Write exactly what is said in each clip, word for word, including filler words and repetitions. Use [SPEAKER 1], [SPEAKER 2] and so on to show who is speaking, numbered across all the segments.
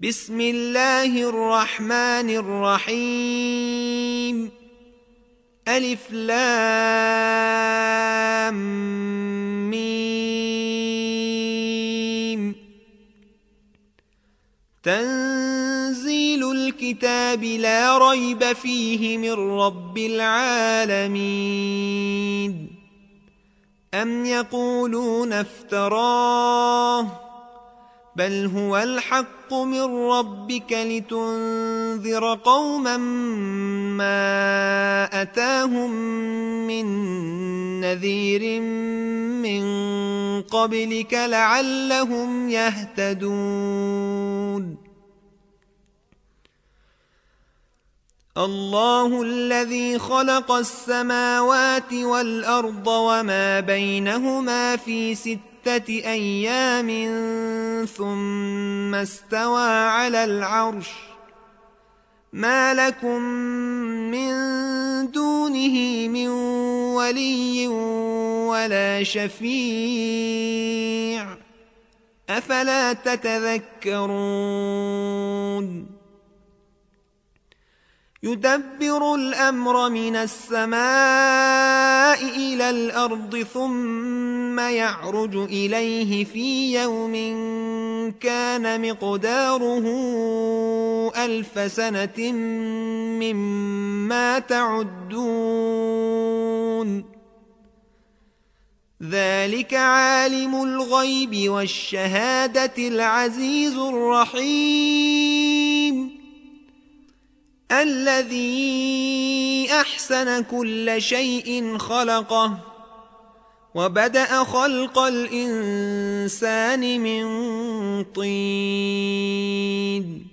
[SPEAKER 1] بسم الله الرحمن الرحيم ألف لام ميم تنزيل الكتاب لا ريب فيه من رب العالمين أم يقولون افتراه بل هو الحق من ربك لتنذر قوما ما أتاهم من نذير من قبلك لعلهم يهتدون الله الذي خلق السماوات والأرض وما بينهما في ستة أيام ثم استوى على العرش ما لكم من دونه من ولي ولا شفيع أفلا تتذكرون يدبر الأمر من السماء إلى الأرض ثم يعرج إليه في يوم كان مقداره ألف سنة مما تعدون ذلك عالم الغيب والشهادة العزيز الرحيم الذي أحسن كل شيء خلقه وبدأ خلق الإنسان من طين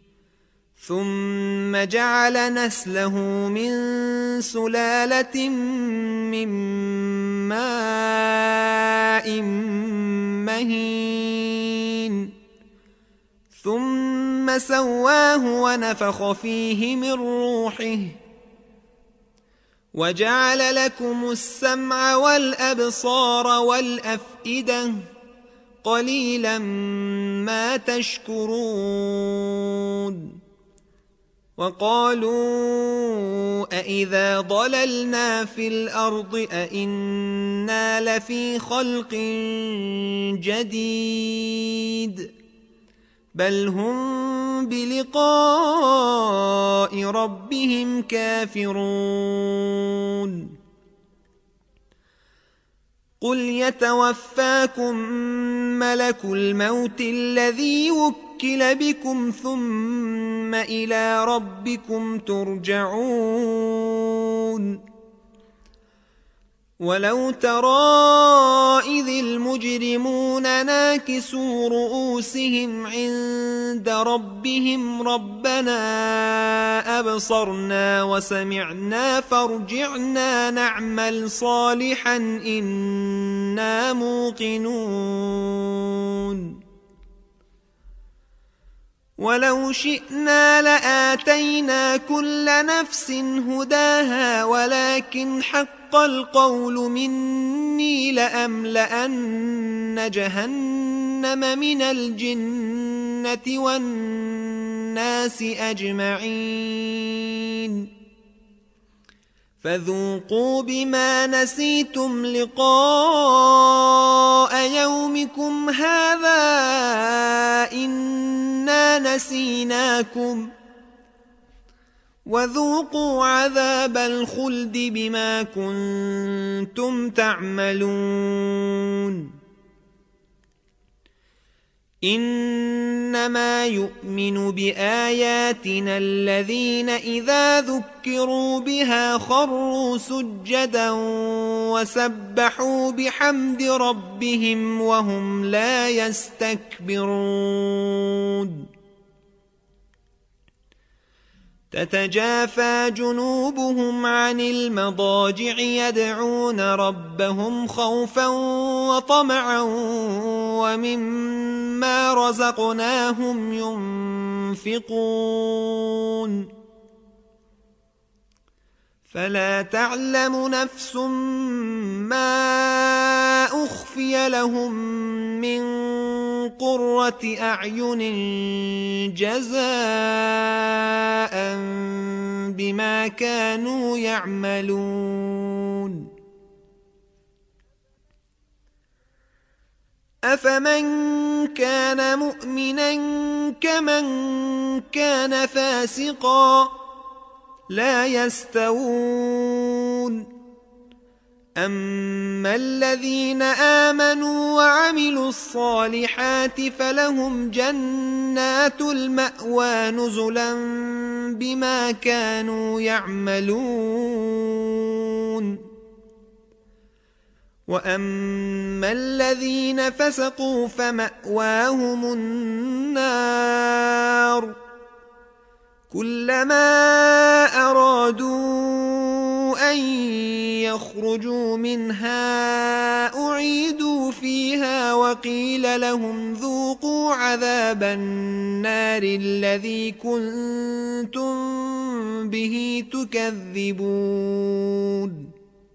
[SPEAKER 1] ثم جعل نسله من سلالة من ماء مهين ثم سواه ونفخ فيه من روحه وجعل لكم السمع والأبصار والأفئدة قليلا ما تشكرون وقالوا أإذا ضللنا في الأرض أإنا لفي خلق جديد بل هم بلقاء ربهم كافرون قل يتوفاكم ملك الموت الذي وكل بكم ثم إلى ربكم ترجعون ولو ترى إذ المجرمون ناكسوا رؤوسهم عند ربهم ربنا أبصرنا وسمعنا فارجعنا نعمل صالحا إنا موقنون ولو شئنا لآتينا كل نفس هداها ولكن حق القول مني لأملأن جهنم من الجنة والناس أجمعين فذوقوا بما نسيتم لقاء يومكم هذا إنا نسيناكم وذوقوا عذاب الخلد بما كنتم تعملون إنما يؤمن بآياتنا الذين إذا ذكروا بها خروا سجدا وسبحوا بحمد ربهم وهم لا يستكبرون تتجافى جنوبهم عن المضاجع يدعون ربهم خوفا وطمعا ومما رزقناهم ينفقون فلا تعلم نفس ما أخفي لهم من قرة أعين جزاء بما كانوا يعملون أفمن كان مؤمنا كمن كان فاسقا لا يستوون أما الذين آمنوا وعملوا الصالحات فلهم جنات المأوى نزلا بما كانوا يعملون وأما الذين فسقوا فمأواهم النار كلما أرادوا أن يخرجوا منها أعيدوا فيها وقيل لهم ذوقوا عذاب النار الذي كنتم به تكذبون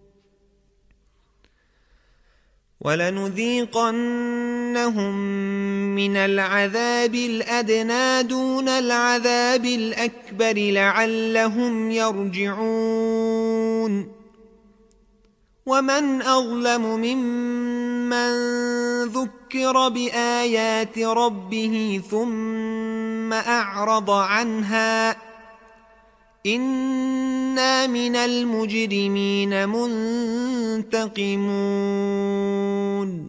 [SPEAKER 1] ولنذيقنهم من العذاب الأدنى دون العذاب الأكبر لعلهم يرجعون ومن أظلم ممن ذكر بآيات ربه ثم أعرض عنها إنا من المجرمين منتقمون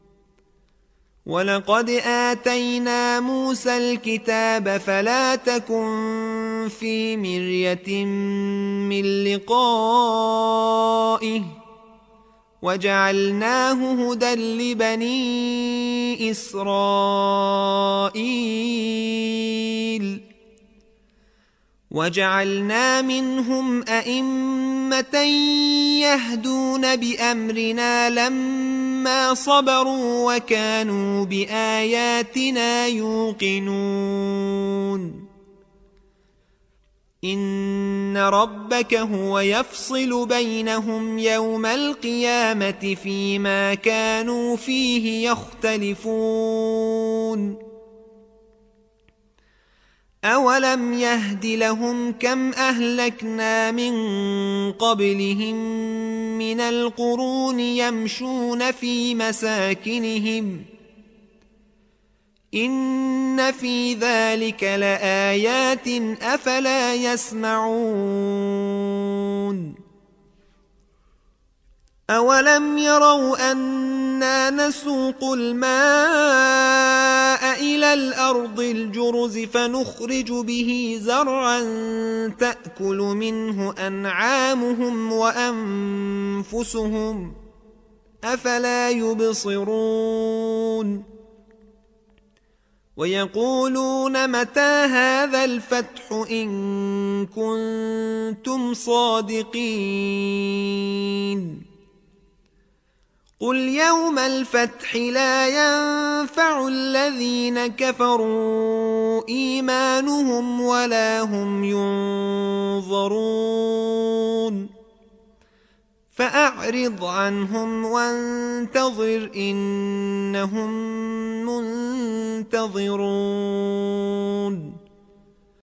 [SPEAKER 1] ولقد آتينا موسى الكتاب فلا تكن في مرية من لقائه وجعلناه هدى لبني إسرائيل وجعلنا منهم أئمة يهدون بأمرنا لما صبروا وكانوا بآياتنا يوقنون إن ربك هو يفصل بينهم يوم القيامة فيما كانوا فيه يختلفون أولم يهد لهم كم أهلكنا من قبلهم من القرون يمشون في مساكنهم إن في ذلك لآيات أفلا يسمعون أولم يروا أنا نسوق الماء إلى الأرض الجرز فنخرج به زرعا تأكل منه أنعامهم وأنفسهم أفلا يبصرون ويقولون متى هذا الفتح إن كنتم صادقين قل يوم الفتح لا ينفع الذين كفروا إيمانهم ولا هم ينظرون فأعرض عنهم وانتظر إنهم منتظرون